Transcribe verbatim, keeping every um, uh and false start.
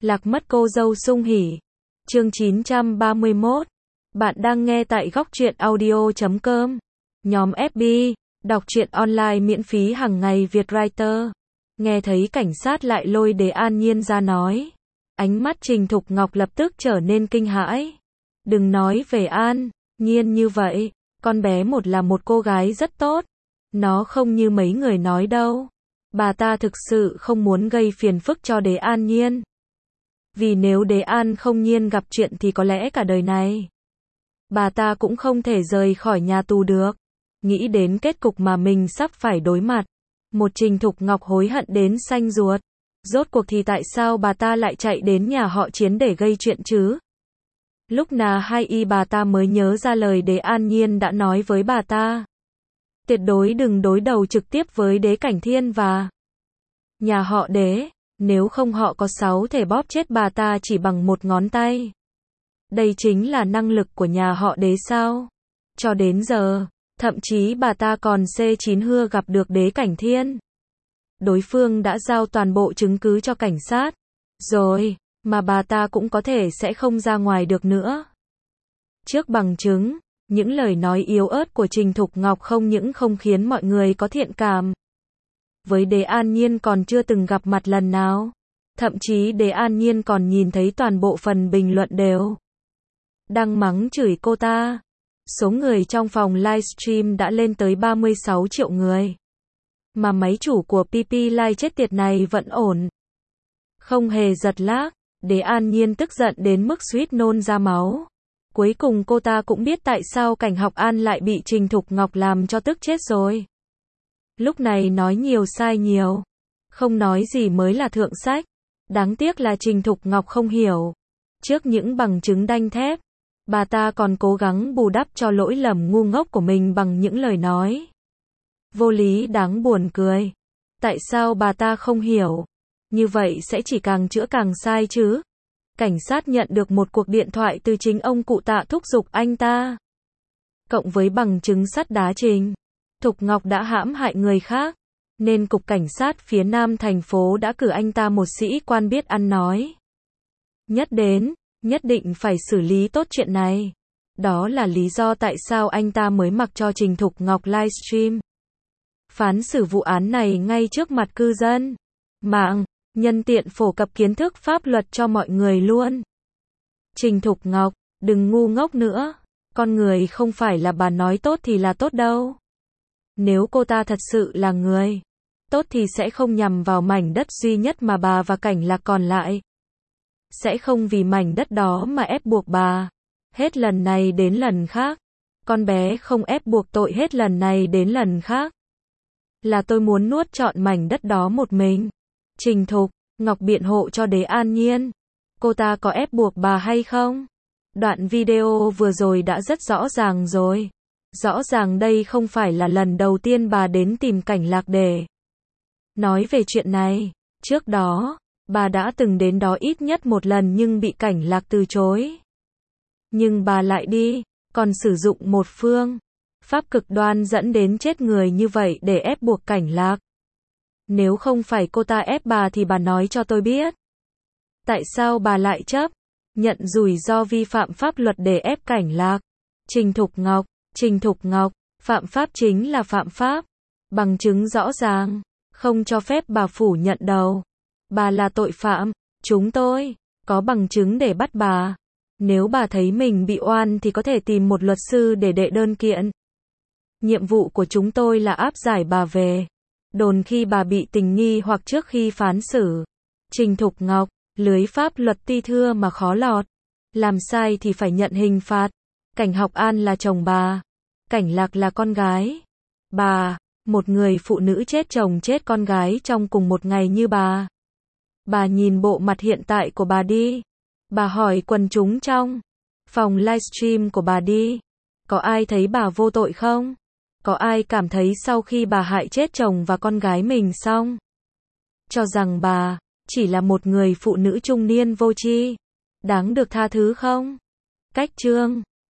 Lạc mất cô dâu sung hỉ. Chương chín trăm ba mươi mốt. Bạn đang nghe tại góc truyện audio chấm com. Nhóm ép bê, đọc truyện online miễn phí hàng ngày Việt Writer. Nghe thấy cảnh sát lại lôi Đế An Nhiên ra nói. Ánh mắt Trình Thục Ngọc lập tức trở nên kinh hãi. Đừng nói về An Nhiên như vậy, con bé một là một cô gái rất tốt. Nó không như mấy người nói đâu. Bà ta thực sự không muốn gây phiền phức cho Đế An Nhiên. Vì nếu Đế An không Nhiên gặp chuyện thì có lẽ cả đời này bà ta cũng không thể rời khỏi nhà tù được. Nghĩ đến kết cục mà mình sắp phải đối mặt, một Trình Thục Ngọc hối hận đến xanh ruột. Rốt cuộc thì tại sao bà ta lại chạy đến nhà họ Chiến để gây chuyện chứ? Lúc nào hay y bà ta mới nhớ ra lời Đế An Nhiên đã nói với bà ta. Tuyệt đối đừng đối đầu trực tiếp với Đế Cảnh Thiên và nhà họ Đế, nếu không họ có sáu thể bóp chết bà ta chỉ bằng một ngón tay. Đây chính là năng lực của nhà họ Đế sao? Cho đến giờ, thậm chí bà ta còn C chín hưa gặp được Đế Cảnh Thiên. Đối phương đã giao toàn bộ chứng cứ cho cảnh sát. Rồi, mà bà ta cũng có thể sẽ không ra ngoài được nữa. Trước bằng chứng, những lời nói yếu ớt của Trình Thục Ngọc không những không khiến mọi người có thiện cảm với Đế An Nhiên còn chưa từng gặp mặt lần nào. Thậm chí Đế An Nhiên còn nhìn thấy toàn bộ phần bình luận đều đang mắng chửi cô ta. Số người trong phòng livestream đã lên tới ba mươi sáu triệu người. Mà máy chủ của pê pê Live chết tiệt này vẫn ổn. Không hề giật lag. Đế An Nhiên tức giận đến mức suýt nôn ra máu. Cuối cùng cô ta cũng biết tại sao Cảnh Học An lại bị Trình Thục Ngọc làm cho tức chết rồi. Lúc này nói nhiều sai nhiều. Không nói gì mới là thượng sách. Đáng tiếc là Trình Thục Ngọc không hiểu. Trước những bằng chứng đanh thép, bà ta còn cố gắng bù đắp cho lỗi lầm ngu ngốc của mình bằng những lời nói vô lý đáng buồn cười. Tại sao bà ta không hiểu? Như vậy sẽ chỉ càng chữa càng sai chứ. Cảnh sát nhận được một cuộc điện thoại từ chính ông cụ Tạ thúc giục anh ta. Cộng với bằng chứng sắt đá Trình Thục Ngọc đã hãm hại người khác, nên cục cảnh sát phía Nam thành phố đã cử anh ta một sĩ quan biết ăn nói. Nhất đến, nhất định phải xử lý tốt chuyện này. Đó là lý do tại sao anh ta mới mặc cho Trình Thục Ngọc livestream phán xử vụ án này ngay trước mặt cư dân mạng, nhân tiện phổ cập kiến thức pháp luật cho mọi người luôn. Trình Thục Ngọc, đừng ngu ngốc nữa. Con người không phải là bà nói tốt thì là tốt đâu. Nếu cô ta thật sự là người tốt thì sẽ không nhằm vào mảnh đất duy nhất mà bà và Cảnh Lạc còn lại. Sẽ không vì mảnh đất đó mà ép buộc bà. Hết lần này đến lần khác. Con bé không ép buộc tội hết lần này đến lần khác. Là tôi muốn nuốt trọn mảnh đất đó một mình. Trình Thục Ngọc biện hộ cho Đế An Nhiên. Cô ta có ép buộc bà hay không? Đoạn video vừa rồi đã rất rõ ràng rồi. Rõ ràng đây không phải là lần đầu tiên bà đến tìm Cảnh Lạc để nói về chuyện này. Trước đó, bà đã từng đến đó ít nhất một lần nhưng bị Cảnh Lạc từ chối. Nhưng bà lại đi, còn sử dụng một phương pháp cực đoan dẫn đến chết người như vậy để ép buộc Cảnh Lạc. Nếu không phải cô ta ép bà thì bà nói cho tôi biết. Tại sao bà lại chấp nhận rủi ro vi phạm pháp luật để ép Cảnh Lạc? Trình Thục Ngọc, Trình Thục Ngọc, phạm pháp chính là phạm pháp. Bằng chứng rõ ràng, không cho phép bà phủ nhận đâu. Bà là tội phạm, chúng tôi có bằng chứng để bắt bà. Nếu bà thấy mình bị oan thì có thể tìm một luật sư để đệ đơn kiện. Nhiệm vụ của chúng tôi là áp giải bà về đồn khi bà bị tình nghi hoặc trước khi phán xử. Trình Thục Ngọc, lưới pháp luật ti thưa mà khó lọt. Làm sai thì phải nhận hình phạt. Cảnh Học An là chồng bà. Cảnh Lạc là con gái bà. Một người phụ nữ chết chồng chết con gái trong cùng một ngày như bà. Bà nhìn bộ mặt hiện tại của bà đi. Bà hỏi quần chúng trong phòng livestream của bà đi. Có ai thấy bà vô tội không? Có ai cảm thấy sau khi bà hại chết chồng và con gái mình xong, cho rằng bà chỉ là một người phụ nữ trung niên vô tri, đáng được tha thứ không? Cách chương